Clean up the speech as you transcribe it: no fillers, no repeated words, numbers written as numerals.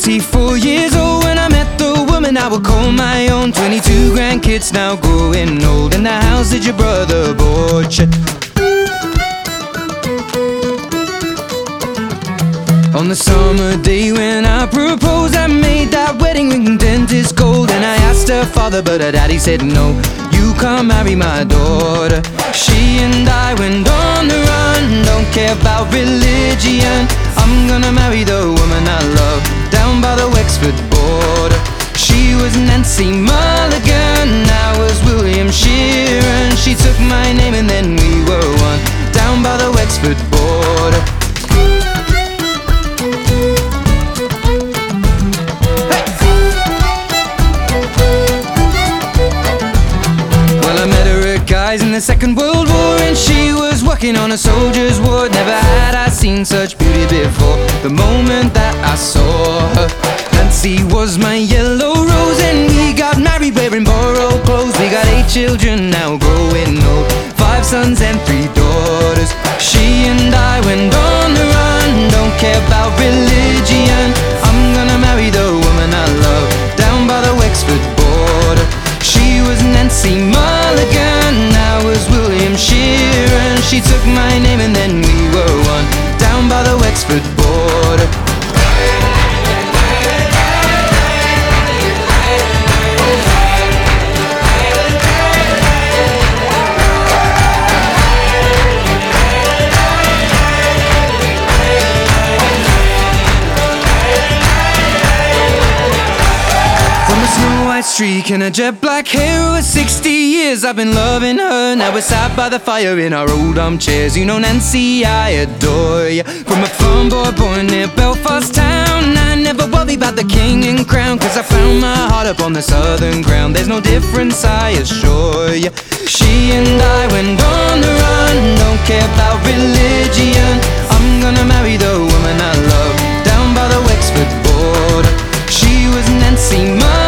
24 years old when I met the woman I would call my own. 22 grandkids now growing old, in the house that your brother bought you. On the summer day when I proposed, I made that wedding ring dentist gold. And I asked her father, but her daddy said no, you can't marry my daughter. She and I went on the run, don't care about religion. I'm gonna marry the woman I love, down by the Wexford border. She was Nancy Mulligan, I was William Sheeran. She took my name and then we were one, down by the Wexford border. In the Second World War, and she was working on a soldier's ward. Never had I seen such beauty before, the moment that I saw her. Nancy was my yellow rose, and we got married wearing borrowed clothes. We got 8 children now growing old, 5 sons and 3 daughters. She and I went on the run, don't care about religion. I'm gonna marry the woman I love, down by the Wexford border. She was Nancy Mulligan, I was William Sheeran. She took my name and then we were one, down by the Wexford border. Streak and a jet black hair, over 60 years I've been loving her. Now we're sat by the fire in our old armchairs. You know Nancy, I adore you. From a farm boy born near Belfast town, I never worry about the king and crown, cause I found my heart up on the southern ground. There's no difference, I assure you. She and I went on the run, don't care about religion. I'm gonna marry the woman I love, down by the Wexford border. She was Nancy Mulligan,